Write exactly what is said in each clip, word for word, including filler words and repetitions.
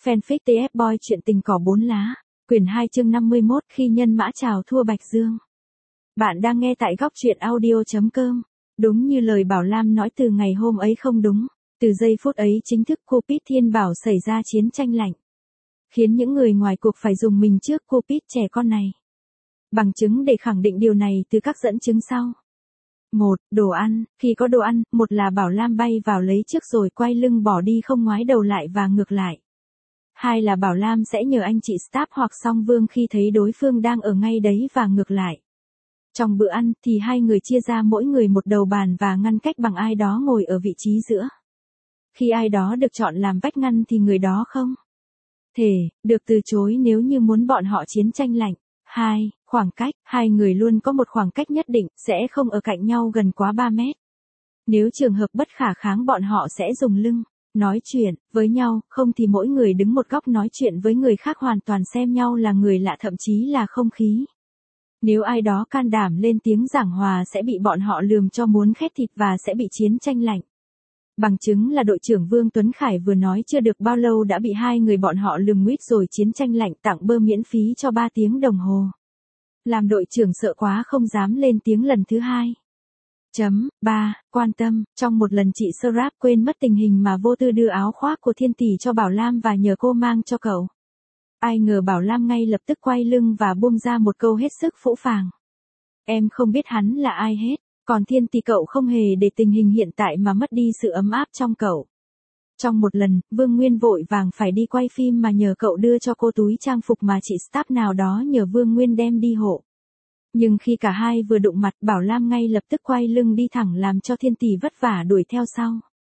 Fanfic tê ép Boy chuyện tình cỏ bốn lá, quyển hai chương năm mươi mốt khi nhân mã chào thua Bạch Dương. Bạn đang nghe tại góc truyện audio.com. Đúng như lời Bảo Lam nói từ ngày hôm ấy không đúng, từ giây phút ấy chính thức Cupid Thiên Bảo xảy ra chiến tranh lạnh. Khiến những người ngoài cuộc phải dùng mình trước Cupid trẻ con này. Bằng chứng để khẳng định điều này từ các dẫn chứng sau. một. Đồ ăn, khi có đồ ăn, một là Bảo Lam bay vào lấy trước rồi quay lưng bỏ đi không ngoái đầu lại và ngược lại. Hai là Bảo Lam sẽ nhờ anh chị staff hoặc Song Vương khi thấy đối phương đang ở ngay đấy và ngược lại. Trong bữa ăn thì hai người chia ra mỗi người một đầu bàn và ngăn cách bằng ai đó ngồi ở vị trí giữa. Khi ai đó được chọn làm vách ngăn thì người đó không thể được từ chối nếu như muốn bọn họ chiến tranh lạnh. hai. Khoảng cách, hai người luôn có một khoảng cách nhất định, sẽ không ở cạnh nhau gần quá ba mét. Nếu trường hợp bất khả kháng bọn họ sẽ dùng lưng, nói chuyện với nhau, không thì mỗi người đứng một góc nói chuyện với người khác hoàn toàn xem nhau là người lạ thậm chí là không khí. Nếu ai đó can đảm lên tiếng giảng hòa sẽ bị bọn họ lườm cho muốn khét thịt và sẽ bị chiến tranh lạnh. Bằng chứng là đội trưởng Vương Tuấn Khải vừa nói chưa được bao lâu đã bị hai người bọn họ lườm nguýt rồi chiến tranh lạnh tặng bơ miễn phí cho ba tiếng đồng hồ. Làm đội trưởng sợ quá không dám lên tiếng lần thứ hai. Chấm, ba. Quan tâm, trong một lần chị Scrap quên mất tình hình mà vô tư đưa áo khoác của Thiên Tỷ cho Bảo Lam và nhờ cô mang cho cậu. Ai ngờ Bảo Lam ngay lập tức quay lưng và buông ra một câu hết sức phũ phàng. Em không biết hắn là ai hết, còn Thiên Tỷ cậu không hề để tình hình hiện tại mà mất đi sự ấm áp trong cậu. Trong một lần, Vương Nguyên vội vàng phải đi quay phim mà nhờ cậu đưa cho cô túi trang phục mà chị staff nào đó nhờ Vương Nguyên đem đi hộ. Nhưng khi cả hai vừa đụng mặt Bảo Lam ngay lập tức quay lưng đi thẳng làm cho Thiên Tỷ vất vả đuổi theo sau.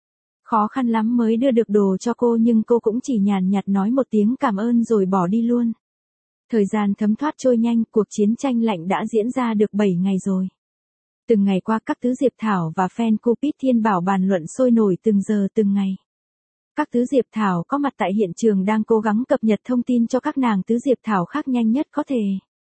Khó khăn lắm mới đưa được đồ cho cô nhưng cô cũng chỉ nhàn nhạt nói một tiếng cảm ơn rồi bỏ đi luôn. Thời gian thấm thoát trôi nhanh, cuộc chiến tranh lạnh đã diễn ra được bảy ngày rồi. Từng ngày qua các tứ Diệp Thảo và fan Cupid Thiên Bảo bàn luận sôi nổi từng giờ từng ngày. Các tứ Diệp Thảo có mặt tại hiện trường đang cố gắng cập nhật thông tin cho các nàng tứ Diệp Thảo khác nhanh nhất có thể.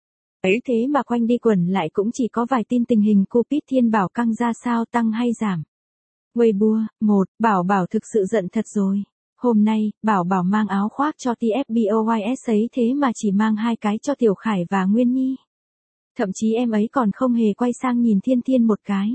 Ấy thế mà quanh đi quẩn lại cũng chỉ có vài tin tình hình Cupid Thiên Bảo căng ra sao tăng hay giảm. Weibo, một. Bảo Bảo thực sự giận thật rồi. Hôm nay, Bảo Bảo mang áo khoác cho tê ép Boys ấy thế mà chỉ mang hai cái cho Tiểu Khải và Nguyên Nhi. Thậm chí em ấy còn không hề quay sang nhìn Thiên Thiên một cái.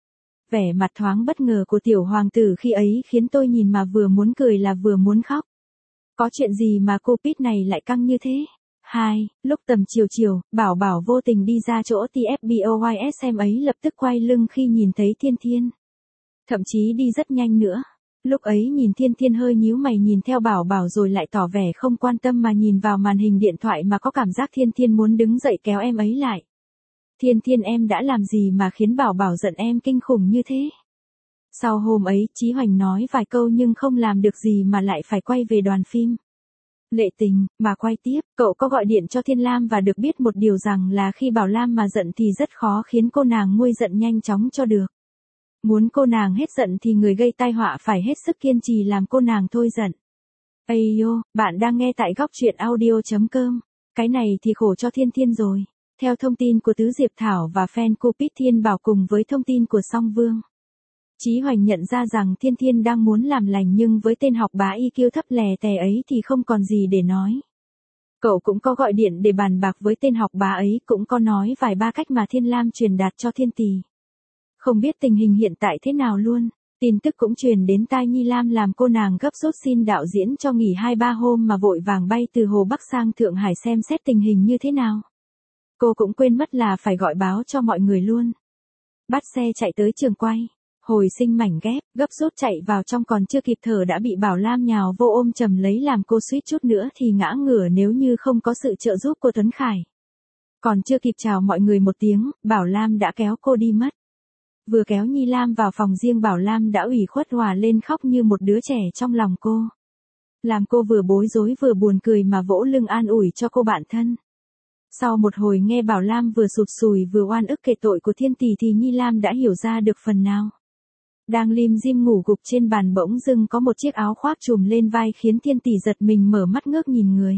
Vẻ mặt thoáng bất ngờ của tiểu hoàng tử khi ấy khiến tôi nhìn mà vừa muốn cười là vừa muốn khóc. Có chuyện gì mà Cupid này lại căng như thế? hai. Lúc tầm chiều chiều, Bảo Bảo vô tình đi ra chỗ tê ép Boys em ấy lập tức quay lưng khi nhìn thấy Thiên Thiên. Thậm chí đi rất nhanh nữa. Lúc ấy nhìn Thiên Thiên hơi nhíu mày nhìn theo Bảo Bảo rồi lại tỏ vẻ không quan tâm mà nhìn vào màn hình điện thoại mà có cảm giác Thiên Thiên muốn đứng dậy kéo em ấy lại. Thiên Thiên em đã làm gì mà khiến Bảo Bảo giận em kinh khủng như thế? Sau hôm ấy, Chí Hoành nói vài câu nhưng không làm được gì mà lại phải quay về đoàn phim. Lệ Tình, mà quay tiếp, cậu có gọi điện cho Thiên Lam và được biết một điều rằng là khi Bảo Lam mà giận thì rất khó khiến cô nàng nguôi giận nhanh chóng cho được. Muốn cô nàng hết giận thì người gây tai họa phải hết sức kiên trì làm cô nàng thôi giận. Ây yo, bạn đang nghe tại góc truyện audio.com. Cái này thì khổ cho Thiên Thiên rồi. Theo thông tin của tứ Diệp Thảo và fan Cupid Thiên Bảo cùng với thông tin của Song Vương, Chí Hoành nhận ra rằng Thiên Thiên đang muốn làm lành nhưng với tên học bá i kiu thấp lè tè ấy thì không còn gì để nói. Cậu cũng có gọi điện để bàn bạc với tên học bá ấy, cũng có nói vài ba cách mà Thiên Lam truyền đạt cho Thiên Tỷ. Không biết tình hình hiện tại thế nào luôn, tin tức cũng truyền đến tai Nhi Lam làm cô nàng gấp rút xin đạo diễn cho nghỉ hai ba hôm mà vội vàng bay từ Hồ Bắc sang Thượng Hải xem xét tình hình như thế nào. Cô cũng quên mất là phải gọi báo cho mọi người luôn. Bắt xe chạy tới trường quay. Hồi Sinh mảnh ghép, gấp rút chạy vào trong còn chưa kịp thở đã bị Bảo Lam nhào vô ôm chầm lấy làm cô suýt chút nữa thì ngã ngửa nếu như không có sự trợ giúp của Tuấn Khải. Còn chưa kịp chào mọi người một tiếng, Bảo Lam đã kéo cô đi mất. Vừa kéo Nhi Lam vào phòng riêng Bảo Lam đã ủy khuất hòa lên khóc như một đứa trẻ trong lòng cô. Làm cô vừa bối rối vừa buồn cười mà vỗ lưng an ủi cho cô bạn thân. Sau một hồi nghe Bảo Lam vừa sụt sùi vừa oan ức kể tội của Thiên Tỷ thì Nhi Lam đã hiểu ra được phần nào. Đang lim dim ngủ gục trên bàn bỗng dưng có một chiếc áo khoác trùm lên vai khiến Thiên Tỷ giật mình mở mắt ngước nhìn người.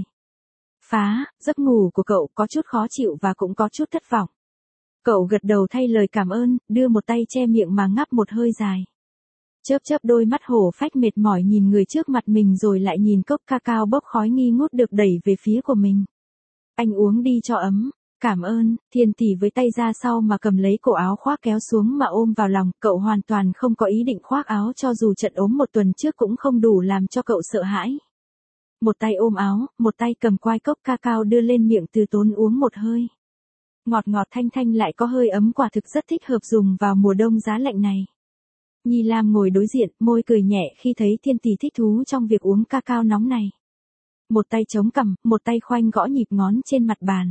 Phá, giấc ngủ của cậu có chút khó chịu và cũng có chút thất vọng. Cậu gật đầu thay lời cảm ơn, đưa một tay che miệng mà ngáp một hơi dài. Chớp chớp đôi mắt hổ phách mệt mỏi nhìn người trước mặt mình rồi lại nhìn cốc cacao bốc khói nghi ngút được đẩy về phía của mình. Anh uống đi cho ấm. Cảm ơn, Thiên Tỷ với tay ra sau mà cầm lấy cổ áo khoác kéo xuống mà ôm vào lòng, cậu hoàn toàn không có ý định khoác áo cho dù trận ốm một tuần trước cũng không đủ làm cho cậu sợ hãi. Một tay ôm áo, một tay cầm quai cốc cacao đưa lên miệng từ tốn uống một hơi. Ngọt ngọt thanh thanh lại có hơi ấm, quả thực rất thích hợp dùng vào mùa đông giá lạnh này. Nhi Lam ngồi đối diện, môi cười nhẹ khi thấy Thiên Tỷ thích thú trong việc uống cacao nóng này. Một tay chống cằm, một tay khoanh gõ nhịp ngón trên mặt bàn.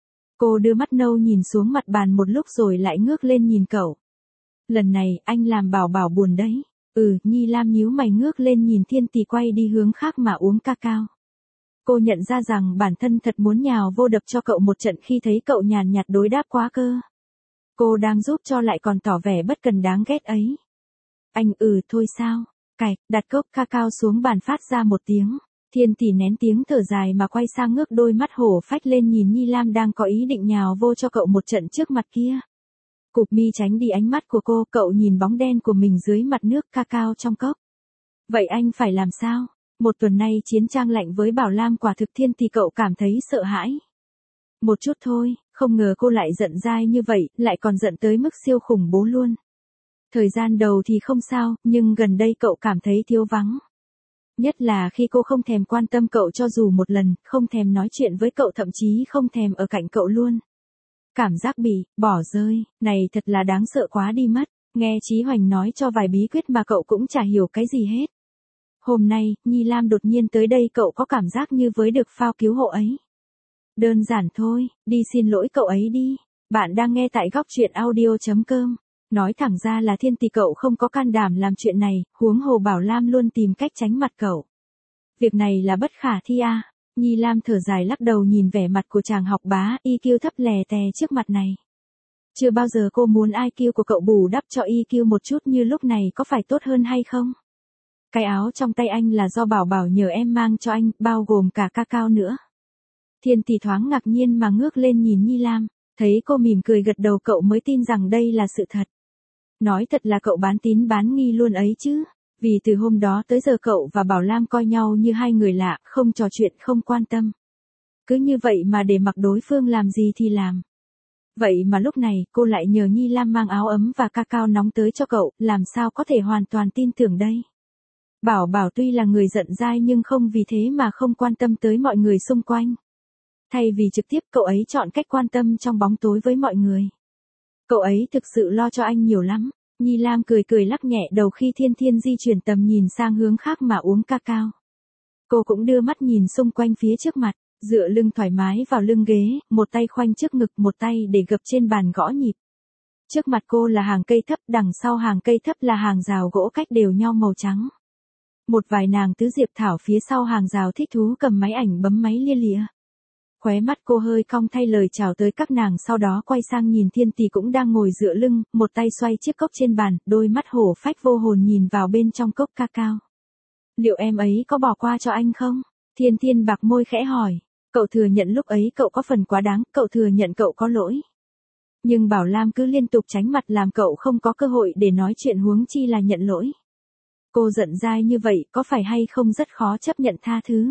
Cô đưa mắt nâu nhìn xuống mặt bàn một lúc rồi lại ngước lên nhìn cậu. Lần này, anh làm Bảo Bảo buồn đấy. Ừ, Nhi Lam nhíu mày ngước lên nhìn Thiên Tỷ quay đi hướng khác mà uống cacao. Cô nhận ra rằng bản thân thật muốn nhào vô đập cho cậu một trận khi thấy cậu nhàn nhạt đối đáp quá cơ. Cô đang giúp cho lại còn tỏ vẻ bất cần đáng ghét ấy. Anh ừ thôi sao? Cạch, đặt cốc cacao xuống bàn phát ra một tiếng. Thiên Tỷ nén tiếng thở dài mà quay sang ngước đôi mắt hổ phách lên nhìn Nhi Lam đang có ý định nhào vô cho cậu một trận trước mặt kia. Cụp mi tránh đi ánh mắt của cô, cậu nhìn bóng đen của mình dưới mặt nước cacao trong cốc. Vậy anh phải làm sao? Một tuần nay chiến trang lạnh với Bảo Lam quả thực Thiên Tỷ cậu cảm thấy sợ hãi. Một chút thôi, không ngờ cô lại giận dai như vậy, lại còn giận tới mức siêu khủng bố luôn. Thời gian đầu thì không sao, nhưng gần đây cậu cảm thấy thiếu vắng. Nhất là khi cô không thèm quan tâm cậu cho dù một lần, không thèm nói chuyện với cậu, thậm chí không thèm ở cạnh cậu luôn. Cảm giác bị bỏ rơi, này thật là đáng sợ quá đi mất. Nghe Chí Hoành nói cho vài bí quyết mà cậu cũng chả hiểu cái gì hết. Hôm nay, Nhi Lam đột nhiên tới đây, cậu có cảm giác như với được phao cứu hộ ấy. Đơn giản thôi, đi xin lỗi cậu ấy đi. Bạn đang nghe tại góc truyện audio chấm com. Nói thẳng ra là Thiên Tỷ cậu không có can đảm làm chuyện này, huống hồ Bảo Lam luôn tìm cách tránh mặt cậu. Việc này là bất khả thi à. Nhi Lam thở dài lắc đầu nhìn vẻ mặt của chàng học bá i kiu thấp lè tè trước mặt này. Chưa bao giờ cô muốn i kiu của cậu bù đắp cho i kiu một chút như lúc này, có phải tốt hơn hay không? Cái áo trong tay anh là do Bảo Bảo nhờ em mang cho anh, bao gồm cả cacao nữa. Thiên Tỷ thoáng ngạc nhiên mà ngước lên nhìn Nhi Lam, thấy cô mỉm cười gật đầu cậu mới tin rằng đây là sự thật. Nói thật là cậu bán tín bán nghi luôn ấy chứ, vì từ hôm đó tới giờ cậu và Bảo Lam coi nhau như hai người lạ, không trò chuyện không quan tâm. Cứ như vậy mà để mặc đối phương làm gì thì làm. Vậy mà lúc này cô lại nhờ Nhi Lam mang áo ấm và cacao nóng tới cho cậu, làm sao có thể hoàn toàn tin tưởng đây. Bảo Bảo tuy là người giận dai nhưng không vì thế mà không quan tâm tới mọi người xung quanh. Thay vì trực tiếp, cậu ấy chọn cách quan tâm trong bóng tối với mọi người. Cậu ấy thực sự lo cho anh nhiều lắm. Nhi Lam cười cười lắc nhẹ đầu khi Thiên Thiên di chuyển tầm nhìn sang hướng khác mà uống cacao. Cô cũng đưa mắt nhìn xung quanh phía trước mặt, dựa lưng thoải mái vào lưng ghế, một tay khoanh trước ngực, một tay để gập trên bàn gõ nhịp. Trước mặt cô là hàng cây thấp, đằng sau hàng cây thấp là hàng rào gỗ cách đều nhau màu trắng. Một vài nàng tứ diệp thảo phía sau hàng rào thích thú cầm máy ảnh bấm máy lia lịa. Khóe mắt cô hơi cong thay lời chào tới các nàng, sau đó quay sang nhìn Thiên Tỷ cũng đang ngồi dựa lưng, một tay xoay chiếc cốc trên bàn, đôi mắt hổ phách vô hồn nhìn vào bên trong cốc cacao. Liệu em ấy có bỏ qua cho anh không? Thiên Thiên bạc môi khẽ hỏi. Cậu thừa nhận lúc ấy cậu có phần quá đáng, cậu thừa nhận cậu có lỗi. Nhưng Bảo Lam cứ liên tục tránh mặt làm cậu không có cơ hội để nói chuyện, huống chi là nhận lỗi. Cô giận dai như vậy có phải hay không rất khó chấp nhận tha thứ?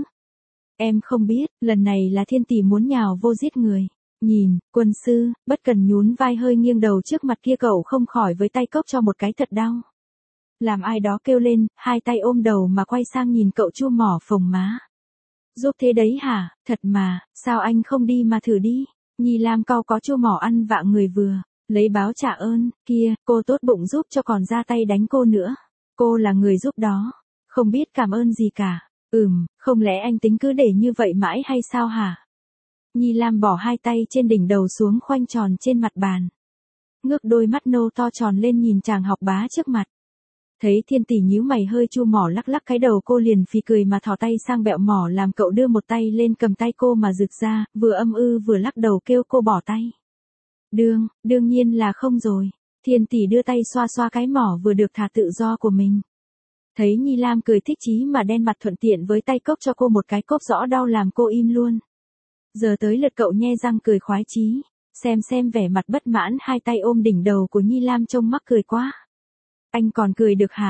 Em không biết, lần này là Thiên Tỷ muốn nhào vô giết người. Nhìn, quân sư, bất cần nhún vai hơi nghiêng đầu trước mặt kia, cậu không khỏi với tay cốc cho một cái thật đau. Làm ai đó kêu lên, hai tay ôm đầu mà quay sang nhìn cậu chua mỏ phồng má. Giúp thế đấy hả, thật mà, sao anh không đi mà thử đi. Nhi Lam cau có chua mỏ ăn vạ người vừa, lấy báo trả ơn, kia, cô tốt bụng giúp cho còn ra tay đánh cô nữa. Cô là người giúp đó, không biết cảm ơn gì cả. Ừm, không lẽ anh tính cứ để như vậy mãi hay sao hả? Nhi Lam bỏ hai tay trên đỉnh đầu xuống khoanh tròn trên mặt bàn. Ngước đôi mắt nâu to tròn lên nhìn chàng học bá trước mặt. Thấy Thiên Tỷ nhíu mày hơi chu mỏ lắc lắc cái đầu, cô liền phì cười mà thò tay sang bẹo mỏ làm cậu đưa một tay lên cầm tay cô mà rực ra, vừa âm ư vừa lắc đầu kêu cô bỏ tay. Đương, đương nhiên là không rồi. Thiên Tỷ đưa tay xoa xoa cái mỏ vừa được thả tự do của mình. Thấy Nhi Lam cười thích chí mà đen mặt thuận tiện với tay cốc cho cô một cái cốc rõ đau làm cô im luôn. Giờ tới lượt cậu nhe răng cười khoái chí, xem xem vẻ mặt bất mãn hai tay ôm đỉnh đầu của Nhi Lam trông mắc cười quá. Anh còn cười được hả?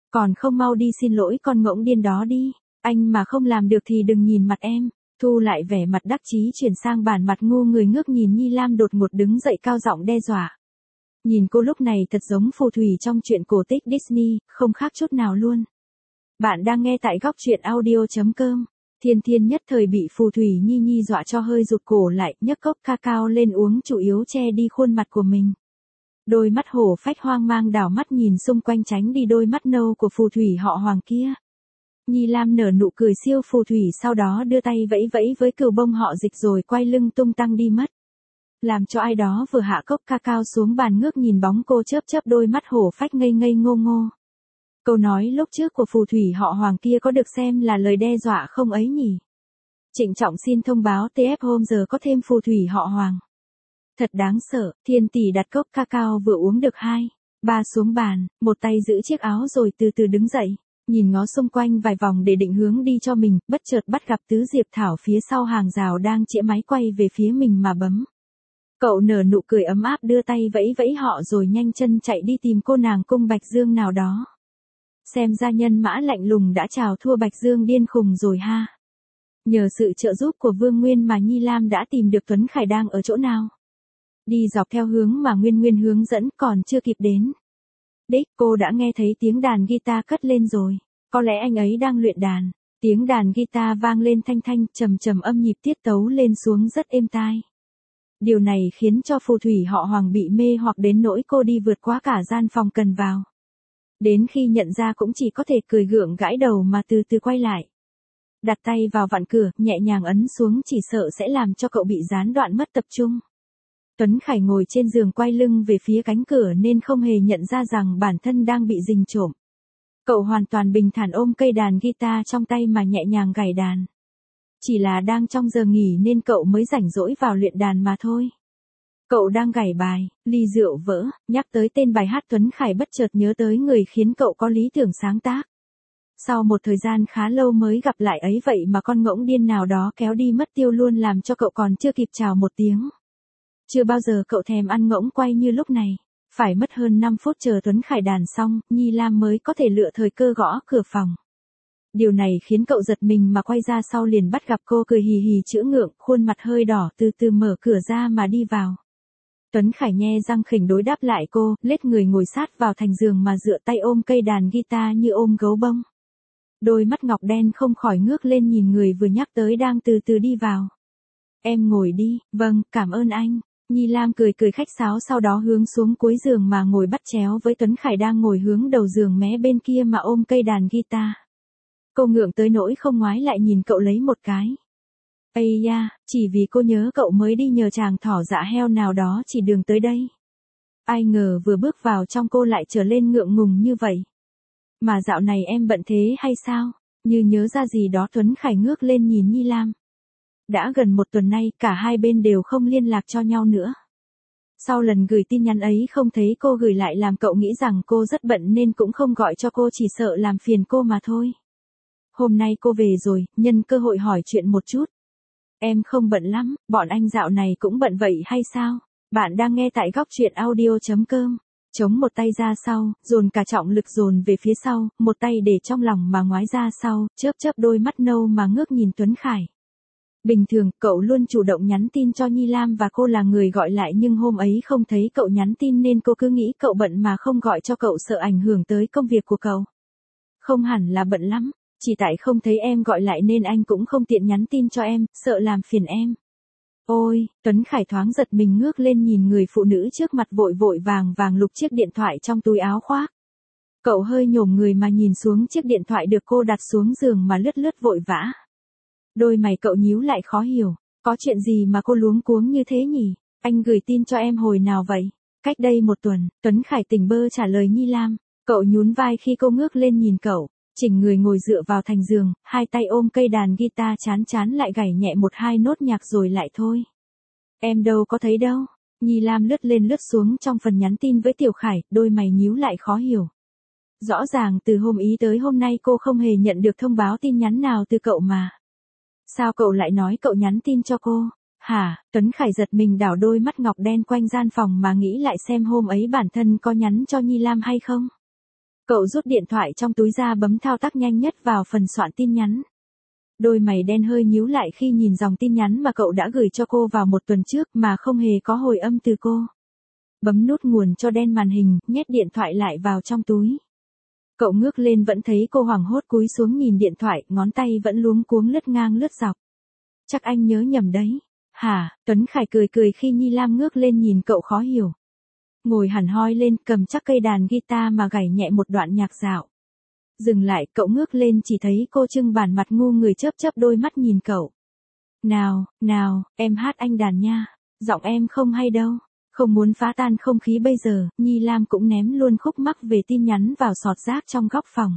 Còn không mau đi xin lỗi con ngỗng điên đó đi, anh mà không làm được thì đừng nhìn mặt em. Thu lại vẻ mặt đắc chí chuyển sang bản mặt ngu người ngước nhìn Nhi Lam đột ngột đứng dậy cao giọng đe dọa. Nhìn cô lúc này thật giống phù thủy trong truyện cổ tích Disney, không khác chút nào luôn. Bạn đang nghe tại góc truyện audio chấm com. Thiên Thiên nhất thời bị phù thủy Nhi Nhi dọa cho hơi rụt cổ lại, nhấc cốc cacao lên uống chủ yếu che đi khuôn mặt của mình. Đôi mắt hổ phách hoang mang đảo mắt nhìn xung quanh tránh đi đôi mắt nâu của phù thủy họ Hoàng kia. Nhi Lam nở nụ cười siêu phù thủy sau đó đưa tay vẫy vẫy với cừu bông họ Dịch rồi quay lưng tung tăng đi mất. Làm cho ai đó vừa hạ cốc cacao xuống bàn ngước nhìn bóng cô chớp chớp đôi mắt hổ phách ngây ngây ngô ngô. Câu nói lúc trước của phù thủy họ Hoàng kia có được xem là lời đe dọa không ấy nhỉ? Trịnh trọng xin thông báo tê ép hôm giờ có thêm phù thủy họ Hoàng. Thật đáng sợ, Thiên tỷ đặt cốc cacao vừa uống được hai, ba xuống bàn, một tay giữ chiếc áo rồi từ từ đứng dậy, nhìn ngó xung quanh vài vòng để định hướng đi cho mình, bất chợt bắt gặp Tứ Diệp Thảo phía sau hàng rào đang chĩa máy quay về phía mình mà bấm. Cậu nở nụ cười ấm áp đưa tay vẫy vẫy họ rồi nhanh chân chạy đi tìm cô nàng cung Bạch Dương nào đó. Xem ra nhân mã lạnh lùng đã chào thua Bạch Dương điên khùng rồi ha. Nhờ sự trợ giúp của Vương Nguyên mà Nhi Lam đã tìm được Tuấn Khải đang ở chỗ nào. Đi dọc theo hướng mà Nguyên Nguyên hướng dẫn còn chưa kịp đến. Đích cô đã nghe thấy tiếng đàn guitar cất lên rồi. Có lẽ anh ấy đang luyện đàn. Tiếng đàn guitar vang lên thanh thanh trầm trầm âm nhịp tiết tấu lên xuống rất êm tai. Điều này khiến cho phù thủy họ Hoàng bị mê hoặc đến nỗi cô đi vượt qua cả gian phòng cần vào. Đến khi nhận ra cũng chỉ có thể cười gượng gãi đầu mà từ từ quay lại. Đặt tay vào vặn cửa, nhẹ nhàng ấn xuống chỉ sợ sẽ làm cho cậu bị gián đoạn mất tập trung. Tuấn Khải ngồi trên giường quay lưng về phía cánh cửa nên không hề nhận ra rằng bản thân đang bị rình trộm. Cậu hoàn toàn bình thản ôm cây đàn guitar trong tay mà nhẹ nhàng gảy đàn. Chỉ là đang trong giờ nghỉ nên cậu mới rảnh rỗi vào luyện đàn mà thôi. Cậu đang gảy bài, ly rượu vỡ, nhắc tới tên bài hát Tuấn Khải bất chợt nhớ tới người khiến cậu có lý tưởng sáng tác. Sau một thời gian khá lâu mới gặp lại ấy vậy mà con ngỗng điên nào đó kéo đi mất tiêu luôn làm cho cậu còn chưa kịp chào một tiếng. Chưa bao giờ cậu thèm ăn ngỗng quay như lúc này. Phải mất hơn năm phút chờ Tuấn Khải đàn xong, Nhi Lam mới có thể lựa thời cơ gõ cửa phòng. Điều này khiến cậu giật mình mà quay ra sau liền bắt gặp cô cười hì hì chữa ngượng, khuôn mặt hơi đỏ từ từ mở cửa ra mà đi vào. Tuấn Khải nhe răng khỉnh đối đáp lại cô, lết người ngồi sát vào thành giường mà dựa tay ôm cây đàn guitar như ôm gấu bông. Đôi mắt ngọc đen không khỏi ngước lên nhìn người vừa nhắc tới đang từ từ đi vào. Em ngồi đi, vâng, cảm ơn anh. Nhi Lam cười cười khách sáo sau đó hướng xuống cuối giường mà ngồi bắt chéo với Tuấn Khải đang ngồi hướng đầu giường mé bên kia mà ôm cây đàn guitar. Cô ngượng tới nỗi không ngoái lại nhìn cậu lấy một cái. Ây da, chỉ vì cô nhớ cậu mới đi nhờ chàng thỏ dạ heo nào đó chỉ đường tới đây. Ai ngờ vừa bước vào trong cô lại trở lên ngượng ngùng như vậy. Mà dạo này em bận thế hay sao? Như nhớ ra gì đó Tuấn Khải ngước lên nhìn Nhi Lam. Đã gần một tuần nay cả hai bên đều không liên lạc cho nhau nữa. Sau lần gửi tin nhắn ấy không thấy cô gửi lại làm cậu nghĩ rằng cô rất bận nên cũng không gọi cho cô chỉ sợ làm phiền cô mà thôi. Hôm nay cô về rồi, nhân cơ hội hỏi chuyện một chút. Em không bận lắm, bọn anh dạo này cũng bận vậy hay sao? Bạn đang nghe tại góc truyện audio chấm com. Chống một tay ra sau, dồn cả trọng lực dồn về phía sau, một tay để trong lòng mà ngoái ra sau, chớp chớp đôi mắt nâu mà ngước nhìn Tuấn Khải. Bình thường, cậu luôn chủ động nhắn tin cho Nhi Lam và cô là người gọi lại nhưng hôm ấy không thấy cậu nhắn tin nên cô cứ nghĩ cậu bận mà không gọi cho cậu sợ ảnh hưởng tới công việc của cậu. Không hẳn là bận lắm, chỉ tại không thấy em gọi lại nên anh cũng không tiện nhắn tin cho em, sợ làm phiền em. Ôi, Tuấn Khải thoáng giật mình ngước lên nhìn người phụ nữ trước mặt vội vội vàng vàng lục chiếc điện thoại trong túi áo khoác. Cậu hơi nhổm người mà nhìn xuống chiếc điện thoại được cô đặt xuống giường mà lướt lướt vội vã. Đôi mày cậu nhíu lại khó hiểu, có chuyện gì mà cô luống cuống như thế nhỉ? Anh gửi tin cho em hồi nào vậy? Cách đây một tuần, Tuấn Khải tỉnh bơ trả lời Nhi Lam. Cậu nhún vai khi cô ngước lên nhìn cậu, chỉnh người ngồi dựa vào thành giường, hai tay ôm cây đàn guitar chán chán lại gảy nhẹ một hai nốt nhạc rồi lại thôi. Em đâu có thấy đâu. Nhi Lam lướt lên lướt xuống trong phần nhắn tin với Tiểu Khải, đôi mày nhíu lại khó hiểu. Rõ ràng từ hôm ý tới hôm nay cô không hề nhận được thông báo tin nhắn nào từ cậu mà. Sao cậu lại nói cậu nhắn tin cho cô? Hả? Tuấn Khải giật mình đảo đôi mắt ngọc đen quanh gian phòng mà nghĩ lại xem hôm ấy bản thân có nhắn cho Nhi Lam hay không. Cậu rút điện thoại trong túi ra bấm thao tác nhanh nhất vào phần soạn tin nhắn. Đôi mày đen hơi nhíu lại khi nhìn dòng tin nhắn mà cậu đã gửi cho cô vào một tuần trước mà không hề có hồi âm từ cô. Bấm nút nguồn cho đen màn hình, nhét điện thoại lại vào trong túi. Cậu ngước lên vẫn thấy cô hoảng hốt cúi xuống nhìn điện thoại, ngón tay vẫn luống cuống lướt ngang lướt dọc. Chắc anh nhớ nhầm đấy. Hả? Tuấn Khải cười cười khi Nhi Lam ngước lên nhìn cậu khó hiểu. Ngồi hẳn hoi lên, cầm chắc cây đàn guitar mà gảy nhẹ một đoạn nhạc dạo. Dừng lại, cậu ngước lên chỉ thấy cô trưng bản mặt ngu người chớp chớp đôi mắt nhìn cậu. Nào, nào, em hát anh đàn nha. Giọng em không hay đâu. Không muốn phá tan không khí bây giờ, Nhi Lam cũng ném luôn khúc mắc về tin nhắn vào sọt rác trong góc phòng.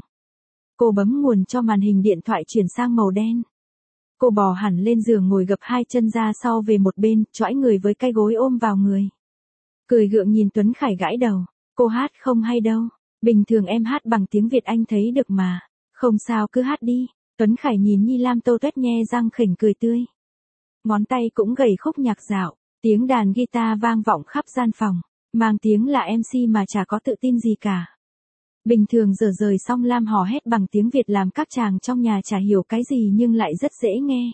Cô bấm nguồn cho màn hình điện thoại chuyển sang màu đen. Cô bò hẳn lên giường ngồi gập hai chân ra sau về một bên, choãi người với cái gối ôm vào người. Cười gượng nhìn Tuấn Khải gãi đầu. Cô hát không hay đâu. Bình thường em hát bằng tiếng Việt anh thấy được mà. Không sao cứ hát đi. Tuấn Khải nhìn Nhi Lam tô tuét nhe răng khỉnh cười tươi. Ngón tay cũng gảy khúc nhạc dạo. Tiếng đàn guitar vang vọng khắp gian phòng. Mang tiếng là em xê mà chả có tự tin gì cả. Bình thường giờ rời xong Lam hò hét bằng tiếng Việt làm các chàng trong nhà chả hiểu cái gì nhưng lại rất dễ nghe.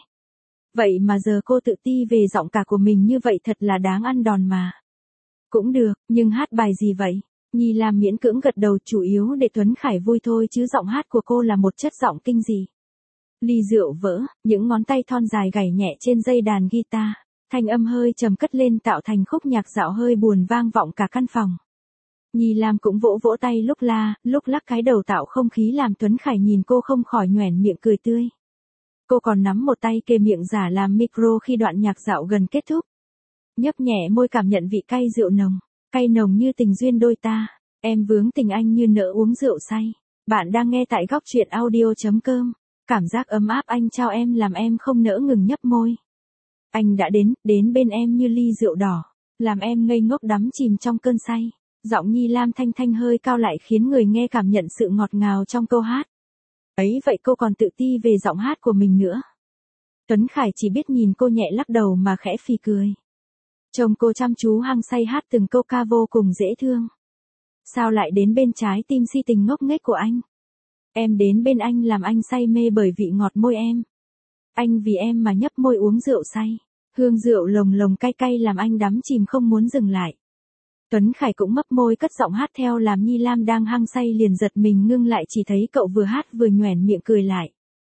Vậy mà giờ cô tự ti về giọng cả của mình như vậy thật là đáng ăn đòn mà. Cũng được, nhưng hát bài gì vậy? Nhi Lam miễn cưỡng gật đầu chủ yếu để Tuấn Khải vui thôi chứ giọng hát của cô là một chất giọng kinh dị. Ly rượu vỡ, những ngón tay thon dài gảy nhẹ trên dây đàn guitar. Thanh âm hơi trầm cất lên tạo thành khúc nhạc dạo hơi buồn vang vọng cả căn phòng. Nhi Lam cũng vỗ vỗ tay lúc la, lúc lắc cái đầu tạo không khí làm Tuấn Khải nhìn cô không khỏi nhoẻn miệng cười tươi. Cô còn nắm một tay kề miệng giả làm micro khi đoạn nhạc dạo gần kết thúc. Nhấp nhẹ môi cảm nhận vị cay rượu nồng, cay nồng như tình duyên đôi ta, em vướng tình anh như nỡ uống rượu say. Bạn đang nghe tại góc truyện audio chấm com, cảm giác ấm áp anh trao em làm em không nỡ ngừng nhấp môi. Anh đã đến, đến bên em như ly rượu đỏ, làm em ngây ngốc đắm chìm trong cơn say. Giọng Nhi Lam thanh thanh hơi cao lại khiến người nghe cảm nhận sự ngọt ngào trong câu hát. Ấy vậy cô còn tự ti về giọng hát của mình nữa. Tuấn Khải chỉ biết nhìn cô nhẹ lắc đầu mà khẽ phì cười. Trông cô chăm chú hăng say hát từng câu ca vô cùng dễ thương. Sao lại đến bên trái tim si tình ngốc nghếch của anh? Em đến bên anh làm anh say mê bởi vị ngọt môi em. Anh vì em mà nhấp môi uống rượu say. Hương rượu lồng lồng cay cay làm anh đắm chìm không muốn dừng lại. Tuấn Khải cũng mấp môi cất giọng hát theo làm Nhi Lam đang hăng say liền giật mình ngưng lại chỉ thấy cậu vừa hát vừa nhoẻn miệng cười lại.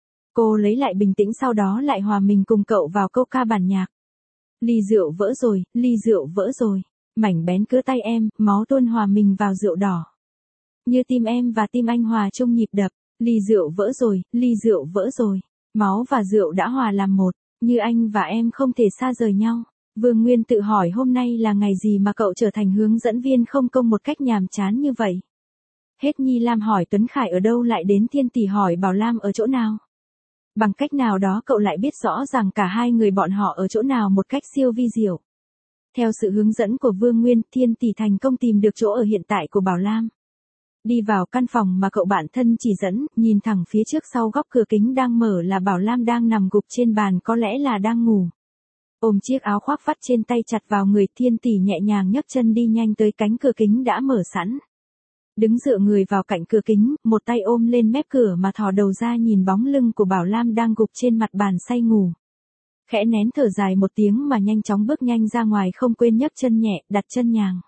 Cô lấy lại bình tĩnh sau đó lại hòa mình cùng cậu vào câu ca bản nhạc. Ly rượu vỡ rồi, ly rượu vỡ rồi, mảnh bén cứa tay em, máu tuôn hòa mình vào rượu đỏ. Như tim em và tim anh hòa chung nhịp đập, ly rượu vỡ rồi, ly rượu vỡ rồi, máu và rượu đã hòa làm một, như anh và em không thể xa rời nhau. Vương Nguyên tự hỏi hôm nay là ngày gì mà cậu trở thành hướng dẫn viên không công một cách nhàm chán như vậy. Hết Nhi Lam hỏi Tuấn Khải ở đâu lại đến Thiên Tỷ hỏi Bảo Lam ở chỗ nào. Bằng cách nào đó cậu lại biết rõ rằng cả hai người bọn họ ở chỗ nào một cách siêu vi diệu. Theo sự hướng dẫn của Vương Nguyên, Thiên Tỷ thành công tìm được chỗ ở hiện tại của Bảo Lam. Đi vào căn phòng mà cậu bạn thân chỉ dẫn, nhìn thẳng phía trước sau góc cửa kính đang mở là Bảo Lam đang nằm gục trên bàn có lẽ là đang ngủ. Ôm chiếc áo khoác vắt trên tay chặt vào người Thiên Tỷ nhẹ nhàng nhấc chân đi nhanh tới cánh cửa kính đã mở sẵn. Đứng dựa người vào cạnh cửa kính, một tay ôm lên mép cửa mà thò đầu ra nhìn bóng lưng của Bảo Lam đang gục trên mặt bàn say ngủ. Khẽ nén thở dài một tiếng mà nhanh chóng bước nhanh ra ngoài không quên nhấc chân nhẹ, đặt chân nhàng.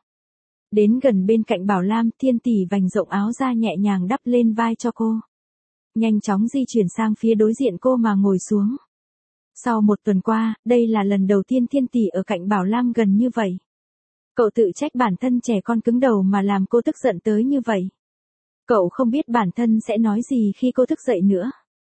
Đến gần bên cạnh Bảo Lam, Thiên Tỷ vành rộng áo ra nhẹ nhàng đắp lên vai cho cô. Nhanh chóng di chuyển sang phía đối diện cô mà ngồi xuống. Sau một tuần qua, đây là lần đầu tiên Thiên Tỷ ở cạnh Bảo Lam gần như vậy. Cậu tự trách bản thân trẻ con cứng đầu mà làm cô tức giận tới như vậy. Cậu không biết bản thân sẽ nói gì khi cô thức dậy nữa.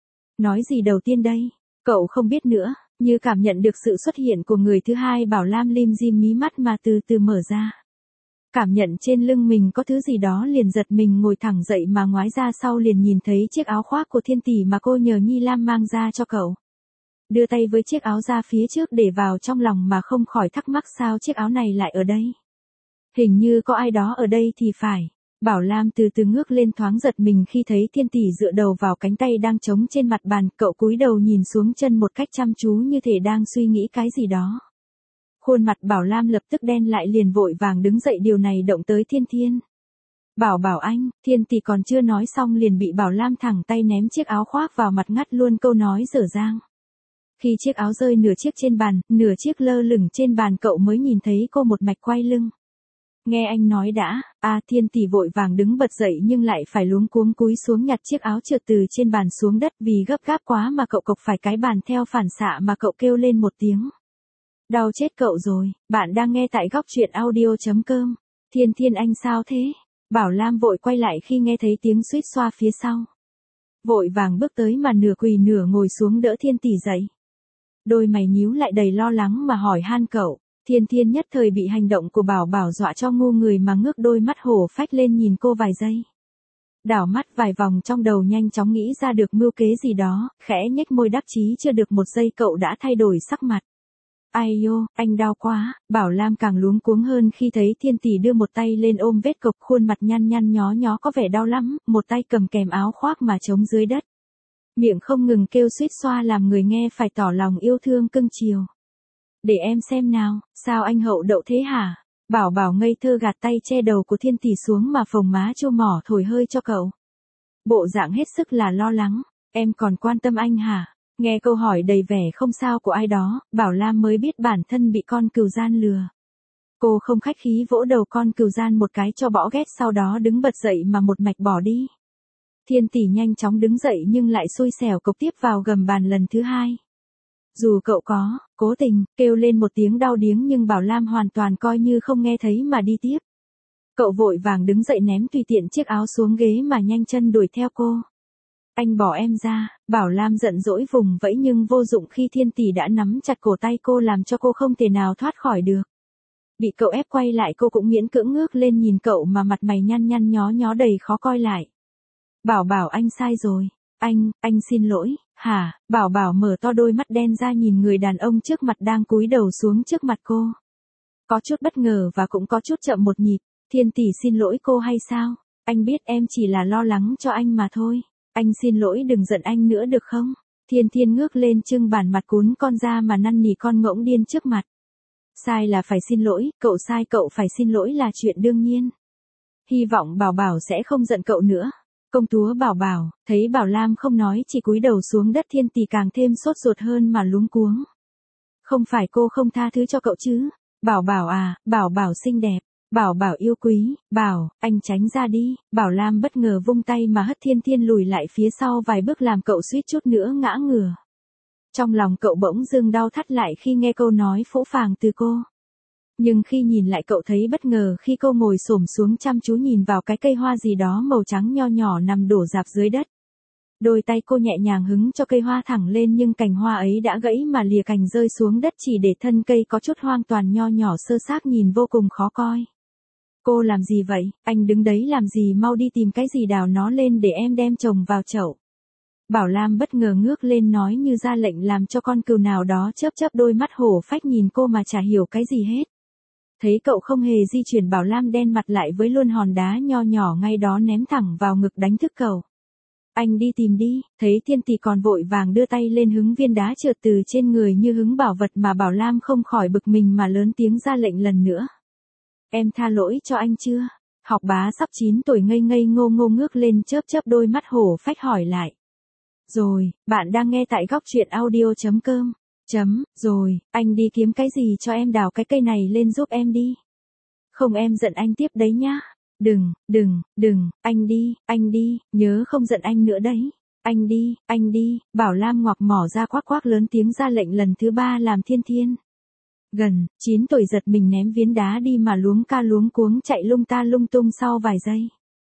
Nói gì đầu tiên đây? Cậu không biết nữa, như cảm nhận được sự xuất hiện của người thứ hai Bảo Lam lim dim mí mắt mà từ từ mở ra. Cảm nhận trên lưng mình có thứ gì đó liền giật mình ngồi thẳng dậy mà ngoái ra sau liền nhìn thấy chiếc áo khoác của Thiên Tỷ mà cô nhờ Nhi Lam mang ra cho cậu. Đưa tay với chiếc áo ra phía trước để vào trong lòng mà không khỏi thắc mắc sao chiếc áo này lại ở đây. Hình như có ai đó ở đây thì phải. Bảo Lam từ từ ngước lên thoáng giật mình khi thấy Thiên Tỷ dựa đầu vào cánh tay đang trống trên mặt bàn, cậu cúi đầu nhìn xuống chân một cách chăm chú như thể đang suy nghĩ cái gì đó. Khuôn mặt Bảo Lam lập tức đen lại liền vội vàng đứng dậy điều này động tới Thiên Thiên. Bảo bảo anh, Thiên Tỷ còn chưa nói xong liền bị Bảo Lam thẳng tay ném chiếc áo khoác vào mặt ngắt luôn câu nói dở dang. Khi chiếc áo rơi nửa chiếc trên bàn, nửa chiếc lơ lửng trên bàn cậu mới nhìn thấy cô một mạch quay lưng. Nghe anh nói đã, à Thiên Tỷ vội vàng đứng bật dậy nhưng lại phải luống cuống cúi xuống nhặt chiếc áo trượt từ trên bàn xuống đất vì gấp gáp quá mà cậu cộc phải cái bàn theo phản xạ mà cậu kêu lên một tiếng. Đau chết cậu rồi, bạn đang nghe tại góc truyện audio.com. Thiên Thiên anh sao thế? Bảo Lam vội quay lại khi nghe thấy tiếng suýt xoa phía sau. Vội vàng bước tới mà nửa quỳ nửa ngồi xuống đỡ Thiên Tỷ dậy. Đôi mày nhíu lại đầy lo lắng mà hỏi han cậu. Thiên Thiên nhất thời bị hành động của Bảo Bảo dọa cho ngu người mà ngước đôi mắt hổ phách lên nhìn cô vài giây. Đảo mắt vài vòng trong đầu nhanh chóng nghĩ ra được mưu kế gì đó, khẽ nhếch môi đắc chí chưa được một giây cậu đã thay đổi sắc mặt. Ai yo, anh đau quá, Bảo Lam càng luống cuống hơn khi thấy Thiên Tỷ đưa một tay lên ôm vết cộc khuôn mặt nhăn nhăn nhó nhó có vẻ đau lắm, một tay cầm kèm áo khoác mà chống dưới đất. Miệng không ngừng kêu suýt xoa làm người nghe phải tỏ lòng yêu thương cưng chiều. Để em xem nào, sao anh hậu đậu thế hả? Bảo Bảo ngây thơ gạt tay che đầu của Thiên Tỷ xuống mà phồng má chô mỏ thổi hơi cho cậu. Bộ dạng hết sức là lo lắng, em còn quan tâm anh hả? Nghe câu hỏi đầy vẻ không sao của ai đó, Bảo Lam mới biết bản thân bị con cừu gian lừa. Cô không khách khí vỗ đầu con cừu gian một cái cho bỏ ghét sau đó đứng bật dậy mà một mạch bỏ đi. Thiên Tỷ nhanh chóng đứng dậy nhưng lại xui xẻo cộc tiếp vào gầm bàn lần thứ hai. Dù cậu có, cố tình, kêu lên một tiếng đau điếng nhưng Bảo Lam hoàn toàn coi như không nghe thấy mà đi tiếp. Cậu vội vàng đứng dậy ném tùy tiện chiếc áo xuống ghế mà nhanh chân đuổi theo cô. Anh bỏ em ra, Bảo Lam giận dỗi vùng vẫy nhưng vô dụng khi Thiên Tỷ đã nắm chặt cổ tay cô làm cho cô không thể nào thoát khỏi được. Bị cậu ép quay lại cô cũng miễn cưỡng ngước lên nhìn cậu mà mặt mày nhăn nhăn nhó nhó đầy khó coi lại. Bảo Bảo anh sai rồi, anh, anh xin lỗi, hả? Bảo Bảo mở to đôi mắt đen ra nhìn người đàn ông trước mặt đang cúi đầu xuống trước mặt cô. Có chút bất ngờ và cũng có chút chậm một nhịp, Thiên Tỷ xin lỗi cô hay sao? Anh biết em chỉ là lo lắng cho anh mà thôi. Anh xin lỗi đừng giận anh nữa được không? Thiên Thiên ngước lên trưng bản mặt cún con ra mà năn nỉ con ngỗng điên trước mặt. Sai là phải xin lỗi, cậu sai cậu phải xin lỗi là chuyện đương nhiên. Hy vọng Bảo Bảo sẽ không giận cậu nữa. Công chúa Bảo Bảo, thấy Bảo Lam không nói chỉ cúi đầu xuống đất Thiên Tỷ càng thêm sốt ruột hơn mà luống cuống. Không phải cô không tha thứ cho cậu chứ? Bảo Bảo à, Bảo Bảo xinh đẹp. Bảo Bảo yêu quý, Bảo, anh tránh ra đi. Bảo Lam bất ngờ vung tay mà hất Thiên Thiên lùi lại phía sau vài bước làm cậu suýt chút nữa ngã ngửa. Trong lòng cậu bỗng dưng đau thắt lại khi nghe câu nói phũ phàng từ cô. Nhưng khi nhìn lại cậu thấy bất ngờ khi cô ngồi xổm xuống chăm chú nhìn vào cái cây hoa gì đó màu trắng nho nhỏ nằm đổ rạp dưới đất. Đôi tay cô nhẹ nhàng hứng cho cây hoa thẳng lên nhưng cành hoa ấy đã gãy mà lìa cành rơi xuống đất chỉ để thân cây có chút hoang toàn nho nhỏ sơ xác nhìn vô cùng khó coi. Cô làm gì vậy, anh đứng đấy làm gì mau đi tìm cái gì đào nó lên để em đem trồng vào chậu. Bảo Lam bất ngờ ngước lên nói như ra lệnh làm cho con cừu nào đó chớp chớp đôi mắt hổ phách nhìn cô mà chả hiểu cái gì hết. Thấy cậu không hề di chuyển Bảo Lam đen mặt lại với luôn hòn đá nho nhỏ ngay đó ném thẳng vào ngực đánh thức cậu. Anh đi tìm đi, thấy Thiên Tỷ còn vội vàng đưa tay lên hứng viên đá trượt từ trên người như hứng bảo vật mà Bảo Lam không khỏi bực mình mà lớn tiếng ra lệnh lần nữa. Em tha lỗi cho anh chưa? Học bá sắp chín tuổi ngây ngây ngô ngô ngước lên chớp chớp đôi mắt hổ phách hỏi lại. Rồi, bạn đang nghe tại góc truyện audio.com. Chấm, rồi, anh đi kiếm cái gì cho em đào cái cây này lên giúp em đi. Không em giận anh tiếp đấy nhá. Đừng, đừng, đừng, anh đi, anh đi, nhớ không giận anh nữa đấy. Anh đi, anh đi, Bảo Lam ngoặc mỏ ra quắc quắc lớn tiếng ra lệnh lần thứ ba làm Thiên Thiên. Gần, chín tuổi giật mình ném viên đá đi mà luống ca luống cuống chạy lung ta lung tung sau vài giây.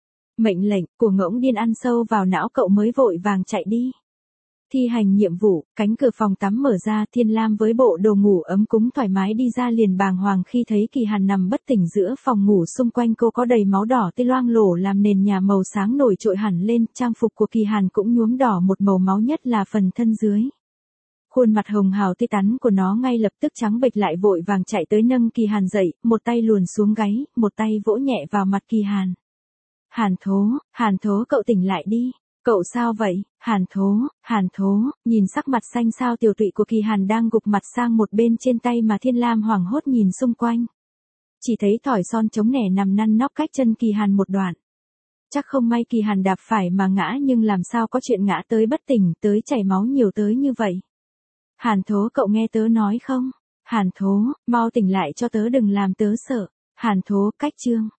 Mệnh lệnh của ngỗng điên ăn sâu vào não cậu mới vội vàng chạy đi. Thi hành nhiệm vụ, cánh cửa phòng tắm mở ra Thiên Lam với bộ đồ ngủ ấm cúng thoải mái đi ra liền bàng hoàng khi thấy Kỳ Hàn nằm bất tỉnh giữa phòng ngủ xung quanh cô có đầy máu đỏ tê loang lổ làm nền nhà màu sáng nổi trội hẳn lên, trang phục của Kỳ Hàn cũng nhuốm đỏ một màu máu nhất là phần thân dưới. Khuôn mặt hồng hào tươi tắn của nó ngay lập tức trắng bệch lại vội vàng chạy tới nâng Kỳ Hàn dậy, một tay luồn xuống gáy, một tay vỗ nhẹ vào mặt Kỳ Hàn. Hàn Thố, Hàn Thố cậu tỉnh lại đi. Cậu sao vậy, Hàn Thố, Hàn Thố, nhìn sắc mặt xanh xao tiểu tụy của Kỳ Hàn đang gục mặt sang một bên trên tay mà Thiên Lam hoảng hốt nhìn xung quanh. Chỉ thấy thỏi son chống nẻ nằm năn nóc cách chân Kỳ Hàn một đoạn. Chắc không may Kỳ Hàn đạp phải mà ngã nhưng làm sao có chuyện ngã tới bất tỉnh, tới chảy máu nhiều tới như vậy. Hàn Thố cậu nghe tớ nói không? Hàn Thố, mau tỉnh lại cho tớ đừng làm tớ sợ. Hàn Thố cách chương.